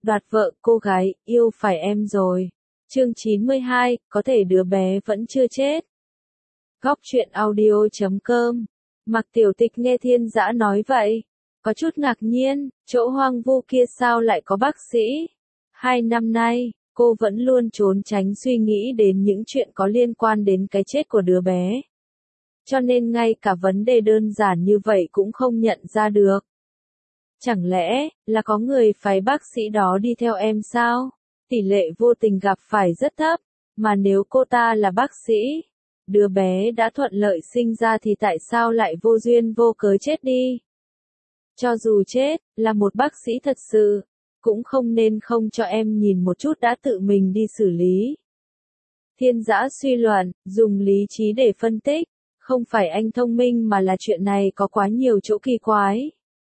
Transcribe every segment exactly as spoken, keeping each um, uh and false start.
Đoạt vợ cô gái, yêu phải em rồi. Chương chín mươi hai, có thể đứa bé vẫn chưa chết. Góc truyện audio chấm com. Mạc Tiểu Tịch nghe Thiên Dã nói vậy, có chút ngạc nhiên, chỗ hoang vu kia sao lại có bác sĩ? Hai năm nay, cô vẫn luôn trốn tránh suy nghĩ đến những chuyện có liên quan đến cái chết của đứa bé. Cho nên ngay cả vấn đề đơn giản như vậy cũng không nhận ra được. Chẳng lẽ, là có người phái bác sĩ đó đi theo em sao? Tỷ lệ vô tình gặp phải rất thấp, mà nếu cô ta là bác sĩ, đứa bé đã thuận lợi sinh ra thì tại sao lại vô duyên vô cớ chết đi? Cho dù chết, là một bác sĩ thật sự, cũng không nên không cho em nhìn một chút đã tự mình đi xử lý. Thiên Dã suy luận, dùng lý trí để phân tích, không phải anh thông minh mà là chuyện này có quá nhiều chỗ kỳ quái.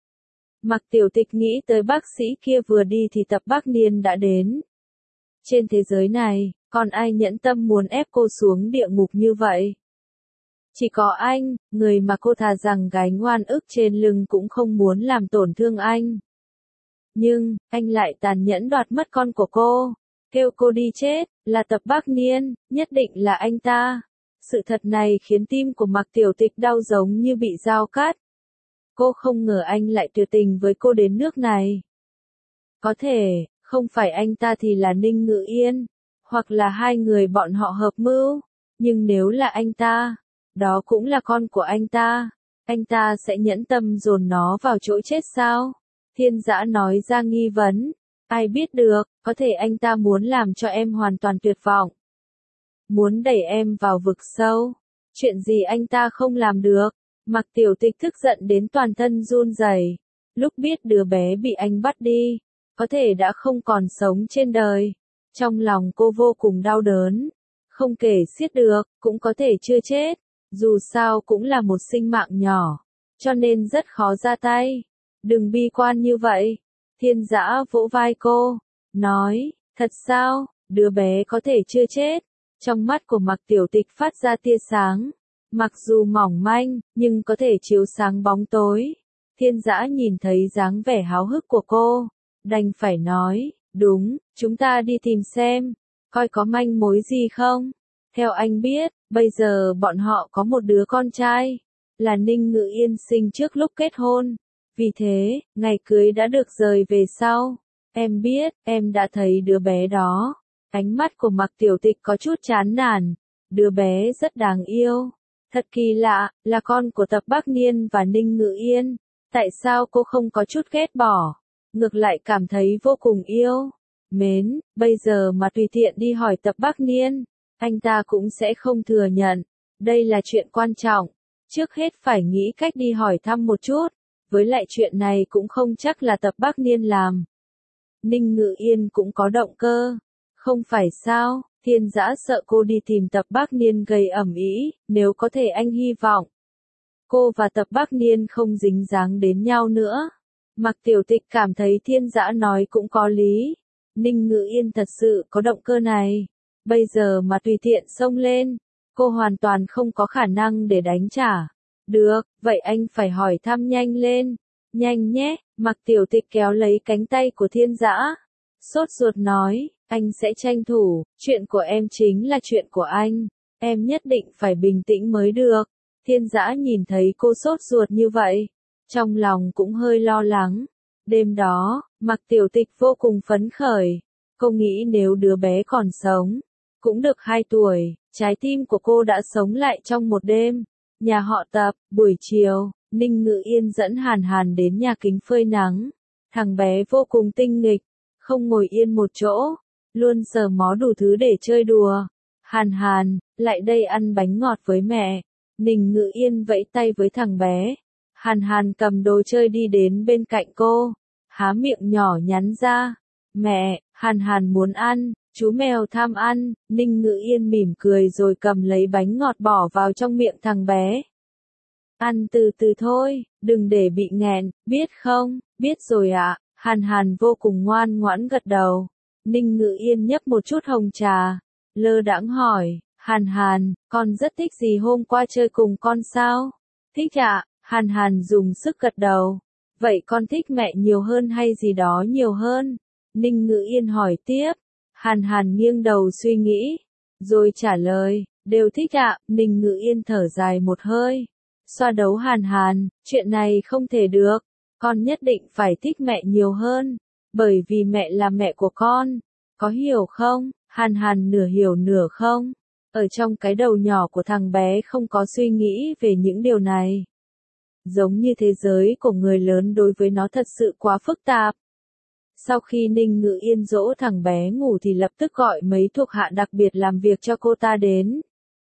Mạc Tiểu Tịch nghĩ tới bác sĩ kia vừa đi thì Tập Bác Niên đã đến. Trên thế giới này, còn ai nhẫn tâm muốn ép cô xuống địa ngục như vậy? Chỉ có anh, người mà cô thà rằng gánh oan ức trên lưng cũng không muốn làm tổn thương anh. Nhưng, anh lại tàn nhẫn đoạt mất con của cô, kêu cô đi chết, là Tập Bác Niên, nhất định là anh ta. Sự thật này khiến tim của Mạc Tiểu Tịch đau giống như bị dao cắt. Cô không ngờ anh lại tuyệt tình với cô đến nước này. Có thể, không phải anh ta thì là Ninh Ngự Yên, hoặc là hai người bọn họ hợp mưu, nhưng nếu là anh ta, đó cũng là con của anh ta, anh ta sẽ nhẫn tâm dồn nó vào chỗ chết sao? Thiên Dã nói ra nghi vấn, ai biết được, có thể anh ta muốn làm cho em hoàn toàn tuyệt vọng. Muốn đẩy em vào vực sâu, chuyện gì anh ta không làm được? Mạc Tiểu Tịch tức giận đến toàn thân run rẩy. Lúc biết đứa bé bị anh bắt đi, có thể đã không còn sống trên đời. Trong lòng cô vô cùng đau đớn, không kể xiết được, cũng có thể chưa chết. Dù sao cũng là một sinh mạng nhỏ, cho nên rất khó ra tay. Đừng bi quan như vậy. Thiên Dã vỗ vai cô, nói, thật sao, đứa bé có thể chưa chết. Trong mắt của Mạc Tiểu Tịch phát ra tia sáng. Mặc dù mỏng manh, nhưng có thể chiếu sáng bóng tối. Thiên Dã nhìn thấy dáng vẻ háo hức của cô, đành phải nói, đúng, chúng ta đi tìm xem, coi có manh mối gì không. Theo anh biết, bây giờ bọn họ có một đứa con trai, là Ninh Ngự Yên sinh trước lúc kết hôn. Vì thế, ngày cưới đã được rời về sau. Em biết, em đã thấy đứa bé đó. Ánh mắt của Mạc Tiểu Tịch có chút chán nản. Đứa bé rất đáng yêu. Thật kỳ lạ, là con của Tập Bác Niên và Ninh Ngự Yên. Tại sao cô không có chút ghét bỏ? Ngược lại cảm thấy vô cùng yêu. Mến, bây giờ mà tùy tiện đi hỏi Tập Bác Niên, anh ta cũng sẽ không thừa nhận. Đây là chuyện quan trọng. Trước hết phải nghĩ cách đi hỏi thăm một chút. Với lại chuyện này cũng không chắc là Tập Bác Niên làm. Ninh Ngự Yên cũng có động cơ. Không phải sao? Thiên Dã sợ cô đi tìm Tập Bác Niên gây ầm ĩ, nếu có thể anh hy vọng cô và Tập Bác Niên không dính dáng đến nhau nữa. Mạc Tiểu Tịch cảm thấy Thiên Dã nói cũng có lý. Ninh Ngự Yên thật sự có động cơ này. Bây giờ mà tùy tiện xông lên, cô hoàn toàn không có khả năng để đánh trả. Được, vậy anh phải hỏi thăm nhanh lên. Nhanh nhé, Mạc Tiểu Tịch kéo lấy cánh tay của Thiên Dã. Sốt ruột nói, anh sẽ tranh thủ, chuyện của em chính là chuyện của anh. Em nhất định phải bình tĩnh mới được. Thiên Dã nhìn thấy cô sốt ruột như vậy, trong lòng cũng hơi lo lắng. Đêm đó, Mạc Tiểu Tịch vô cùng phấn khởi. Cô nghĩ nếu đứa bé còn sống, cũng được hai tuổi, trái tim của cô đã sống lại trong một đêm. Nhà họ Tập, buổi chiều, Ninh Ngự Yên dẫn Hàn Hàn đến nhà kính phơi nắng. Thằng bé vô cùng tinh nghịch, không ngồi yên một chỗ, luôn sờ mó đủ thứ để chơi đùa. Hàn Hàn, lại đây ăn bánh ngọt với mẹ. Ninh Ngự Yên vẫy tay với thằng bé. Hàn Hàn cầm đồ chơi đi đến bên cạnh cô, há miệng nhỏ nhắn ra. Mẹ, Hàn Hàn muốn ăn, chú mèo tham ăn. Ninh Ngự Yên mỉm cười rồi cầm lấy bánh ngọt bỏ vào trong miệng thằng bé. Ăn từ từ thôi, đừng để bị nghẹn, biết không? Biết rồi ạ. Hàn Hàn vô cùng ngoan ngoãn gật đầu. Ninh Ngự Yên nhấp một chút hồng trà, lơ đãng hỏi, Hàn Hàn, con rất thích gì hôm qua chơi cùng con sao? Thích ạ. Hàn Hàn dùng sức gật đầu. Vậy con thích mẹ nhiều hơn hay gì đó nhiều hơn? Ninh Ngữ Yên hỏi tiếp. Hàn Hàn nghiêng đầu suy nghĩ, rồi trả lời, đều thích ạ. Ninh Ngữ Yên thở dài một hơi, xoa đầu Hàn Hàn, chuyện này không thể được, con nhất định phải thích mẹ nhiều hơn, bởi vì mẹ là mẹ của con, có hiểu không? Hàn Hàn nửa hiểu nửa không, ở trong cái đầu nhỏ của thằng bé không có suy nghĩ về những điều này. Giống như thế giới của người lớn đối với nó thật sự quá phức tạp. Sau khi Ninh Ngữ Yên dỗ thằng bé ngủ thì lập tức gọi mấy thuộc hạ đặc biệt làm việc cho cô ta đến.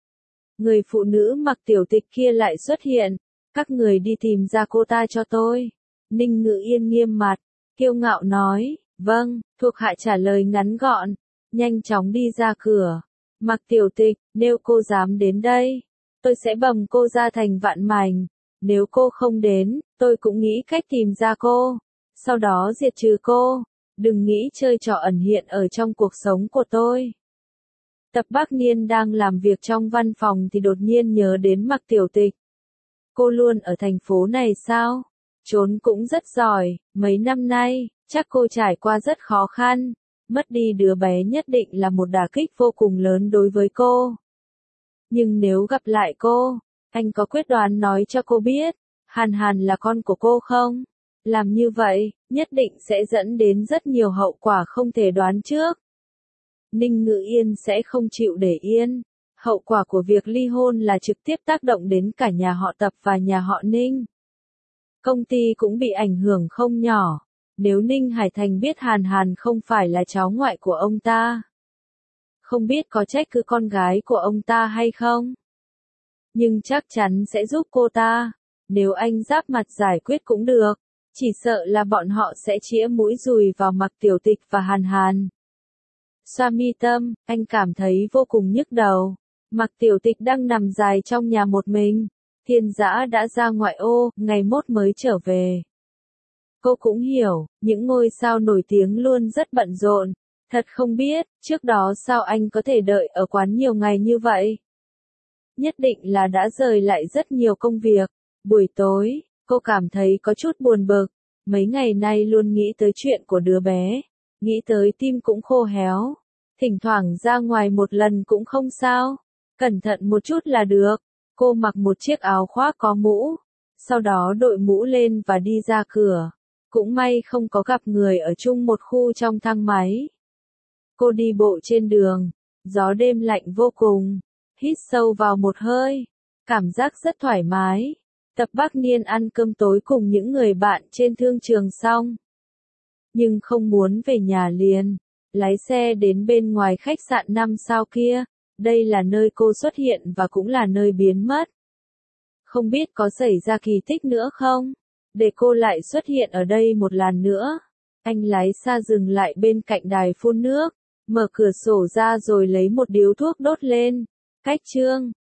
Người phụ nữ mặc tiểu tịch kia lại xuất hiện, các người đi tìm ra cô ta cho tôi. Ninh Ngữ Yên nghiêm mặt, kiêu ngạo nói, vâng, thuộc hạ trả lời ngắn gọn, nhanh chóng đi ra cửa. Mặc tiểu tịch, nếu cô dám đến đây, tôi sẽ bầm cô ra thành vạn mảnh. Nếu cô không đến, tôi cũng nghĩ cách tìm ra cô, sau đó diệt trừ cô. Đừng nghĩ chơi trò ẩn hiện ở trong cuộc sống của tôi. Tập Bác Niên đang làm việc trong văn phòng thì đột nhiên nhớ đến Mặc Tiểu Tịch. Cô luôn ở thành phố này sao? Trốn cũng rất giỏi, mấy năm nay, chắc cô trải qua rất khó khăn. Mất đi đứa bé nhất định là một đả kích vô cùng lớn đối với cô. Nhưng nếu gặp lại cô, anh có quyết đoán nói cho cô biết, Hàn Hàn là con của cô không? Làm như vậy, nhất định sẽ dẫn đến rất nhiều hậu quả không thể đoán trước. Ninh Ngữ Yên sẽ không chịu để yên. Hậu quả của việc ly hôn là trực tiếp tác động đến cả nhà họ Tập và nhà họ Ninh. Công ty cũng bị ảnh hưởng không nhỏ. Nếu Ninh Hải Thành biết Hàn Hàn không phải là cháu ngoại của ông ta, không biết có trách cứ con gái của ông ta hay không? Nhưng chắc chắn sẽ giúp cô ta. Nếu anh giáp mặt giải quyết cũng được. Chỉ sợ là bọn họ sẽ chĩa mũi dùi vào Mặc Tiểu Tịch và Hàn Hàn. Xoa mi tâm, anh cảm thấy vô cùng nhức đầu. Mặc Tiểu Tịch đang nằm dài trong nhà một mình. Thiên Dã đã ra ngoại ô, ngày mốt mới trở về. Cô cũng hiểu, những ngôi sao nổi tiếng luôn rất bận rộn. Thật không biết, trước đó sao anh có thể đợi ở quán nhiều ngày như vậy? Nhất định là đã rời lại rất nhiều công việc. Buổi tối, cô cảm thấy có chút buồn bực. Mấy ngày nay luôn nghĩ tới chuyện của đứa bé. Nghĩ tới tim cũng khô héo. Thỉnh thoảng ra ngoài một lần cũng không sao. Cẩn thận một chút là được. Cô mặc một chiếc áo khoác có mũ. Sau đó đội mũ lên và đi ra cửa. Cũng may không có gặp người ở chung một khu trong thang máy. Cô đi bộ trên đường. Gió đêm lạnh vô cùng. Hít sâu vào một hơi. Cảm giác rất thoải mái. Tập Bác Niên ăn cơm tối cùng những người bạn trên thương trường xong. Nhưng không muốn về nhà liền. Lái xe đến bên ngoài khách sạn năm sao kia. Đây là nơi cô xuất hiện và cũng là nơi biến mất. Không biết có xảy ra kỳ tích nữa không? Để cô lại xuất hiện ở đây một lần nữa. Anh lái xa dừng lại bên cạnh đài phun nước. Mở cửa sổ ra rồi lấy một điếu thuốc đốt lên. Cách chương.